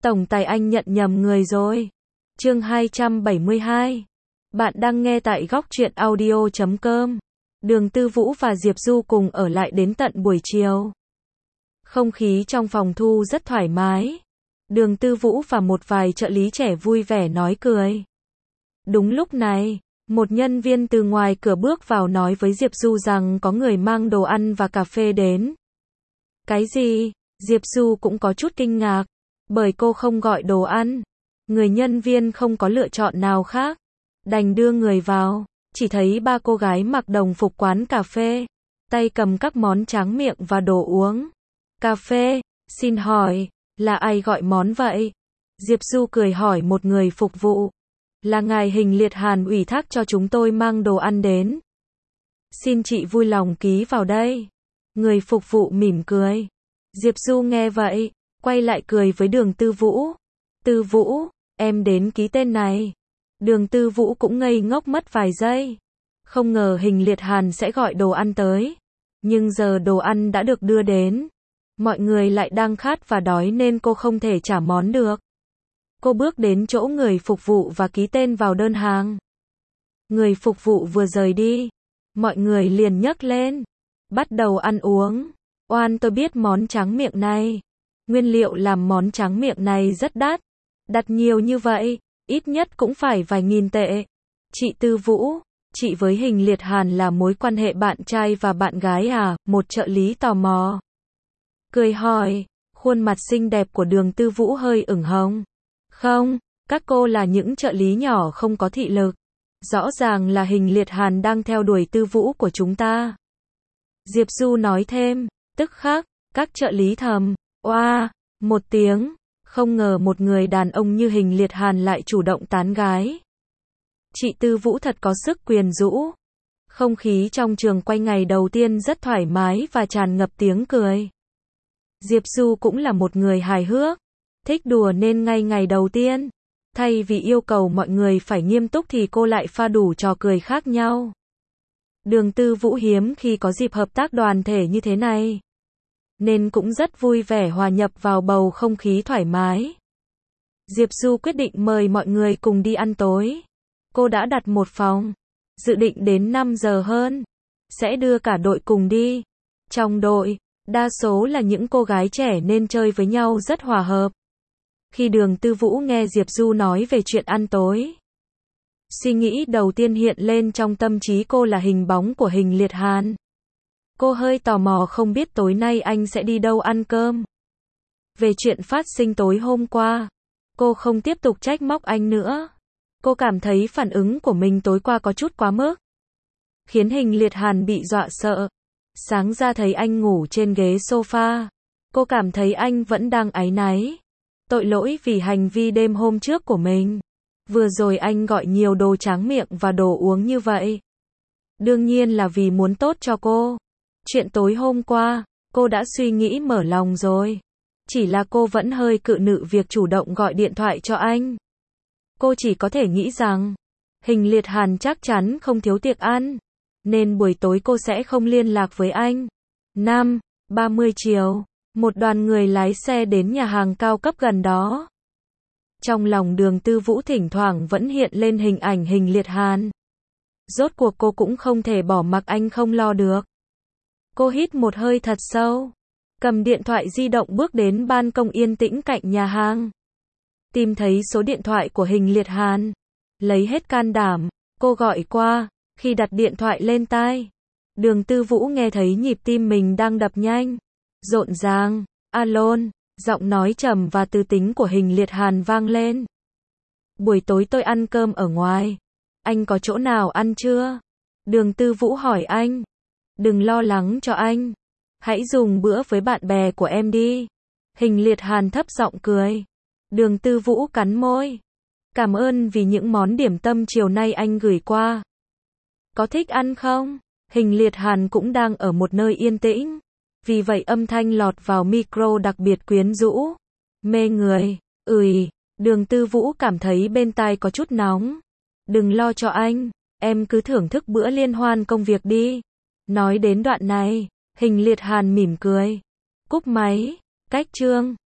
Tổng tài anh nhận nhầm người rồi. Chương 272. Bạn đang nghe tại góc truyện audio.com. Đường Tư Vũ và Diệp Du cùng ở lại đến tận buổi chiều. Không khí trong phòng thu rất thoải mái. Đường Tư Vũ và một vài trợ lý trẻ vui vẻ nói cười. Đúng lúc này, một nhân viên từ ngoài cửa bước vào nói với Diệp Du rằng có người mang đồ ăn và cà phê đến. Cái gì? Diệp Du cũng có chút kinh ngạc, bởi cô không gọi đồ ăn. Người nhân viên không có lựa chọn nào khác, đành đưa người vào. Chỉ thấy ba cô gái mặc đồng phục quán cà phê, tay cầm các món tráng miệng và đồ uống. Cà phê, xin hỏi, là ai gọi món vậy? Diệp Du cười hỏi một người phục vụ. Là ngài Hình Liệt Hàn ủy thác cho chúng tôi mang đồ ăn đến. Xin chị vui lòng ký vào đây. Người phục vụ mỉm cười. Diệp Du nghe vậy, quay lại cười với Đường Tư Vũ. Tư Vũ, em đến ký tên này. Đường Tư Vũ cũng ngây ngốc mất vài giây. Không ngờ Hình Liệt Hàn sẽ gọi đồ ăn tới. Nhưng giờ đồ ăn đã được đưa đến. Mọi người lại đang khát và đói nên cô không thể trả món được. Cô bước đến chỗ người phục vụ và ký tên vào đơn hàng. Người phục vụ vừa rời đi, mọi người liền nhấc lên, bắt đầu ăn uống. Oan, tôi biết món tráng miệng này. Nguyên liệu làm món tráng miệng này rất đắt. Đặt nhiều như vậy, ít nhất cũng phải vài nghìn tệ. Chị Tư Vũ, chị với Hình Liệt Hàn là mối quan hệ bạn trai và bạn gái à? Một trợ lý tò mò cười hỏi. Khuôn mặt xinh đẹp của Đường Tư Vũ hơi ửng hồng. Không, các cô là những trợ lý nhỏ không có thị lực. Rõ ràng là Hình Liệt Hàn đang theo đuổi Tư Vũ của chúng ta. Diệp Du nói thêm. Tức khắc, các trợ lý thầm oa một tiếng. Không ngờ một người đàn ông như Hình Liệt Hàn lại chủ động tán gái. Chị Tư Vũ thật có sức quyến rũ. Không khí trong trường quay ngày đầu tiên rất thoải mái và tràn ngập tiếng cười. Diệp Du cũng là một người hài hước, thích đùa nên ngay ngày đầu tiên, thay vì yêu cầu mọi người phải nghiêm túc thì cô lại pha đủ trò cười khác nhau. Đường Tư Vũ hiếm khi có dịp hợp tác đoàn thể như thế này, nên cũng rất vui vẻ hòa nhập vào bầu không khí thoải mái. Diệp Du quyết định mời mọi người cùng đi ăn tối. Cô đã đặt một phòng, dự định đến 5 giờ hơn, sẽ đưa cả đội cùng đi. Trong đội, đa số là những cô gái trẻ nên chơi với nhau rất hòa hợp. Khi Đường Tư Vũ nghe Diệp Du nói về chuyện ăn tối, suy nghĩ đầu tiên hiện lên trong tâm trí cô là hình bóng của Hình Liệt Hàn. Cô hơi tò mò không biết tối nay anh sẽ đi đâu ăn cơm. Về chuyện phát sinh tối hôm qua, cô không tiếp tục trách móc anh nữa. Cô cảm thấy phản ứng của mình tối qua có chút quá mức, khiến Hình Liệt Hàn bị dọa sợ. Sáng ra thấy anh ngủ trên ghế sofa, cô cảm thấy anh vẫn đang áy náy, tội lỗi vì hành vi đêm hôm trước của mình. Vừa rồi anh gọi nhiều đồ tráng miệng và đồ uống như vậy, đương nhiên là vì muốn tốt cho cô. Chuyện tối hôm qua, cô đã suy nghĩ mở lòng rồi. Chỉ là cô vẫn hơi cự nữ việc chủ động gọi điện thoại cho anh. Cô chỉ có thể nghĩ rằng, Hình Liệt Hàn chắc chắn không thiếu tiệc ăn, nên buổi tối cô sẽ không liên lạc với anh. 5:30 chiều, một đoàn người lái xe đến nhà hàng cao cấp gần đó. Trong lòng Đường Tư Vũ thỉnh thoảng vẫn hiện lên hình ảnh Hình Liệt Hàn. Rốt cuộc cô cũng không thể bỏ mặc anh không lo được. Cô hít một hơi thật sâu, cầm điện thoại di động bước đến ban công yên tĩnh cạnh nhà hàng. Tìm thấy số điện thoại của Hình Liệt Hàn, lấy hết can đảm, cô gọi qua. Khi đặt điện thoại lên tai, Đường Tư Vũ nghe thấy nhịp tim mình đang đập nhanh, rộn ràng. Alo, giọng nói trầm và tư tính của Hình Liệt Hàn vang lên. Buổi tối tôi ăn cơm ở ngoài, anh có chỗ nào ăn chưa? Đường Tư Vũ hỏi anh. Đừng lo lắng cho anh, hãy dùng bữa với bạn bè của em đi. Hình Liệt Hàn thấp giọng cười. Đường Tư Vũ cắn môi. Cảm ơn vì những món điểm tâm chiều nay anh gửi qua. Có thích ăn không? Hình Liệt Hàn cũng đang ở một nơi yên tĩnh, vì vậy âm thanh lọt vào micro đặc biệt quyến rũ, mê người. Đường Tư Vũ cảm thấy bên tai có chút nóng. Đừng lo cho anh, em cứ thưởng thức bữa liên hoan công việc đi. Nói đến đoạn này, Hình Liệt Hàn mỉm cười. Cúp máy, cách chương.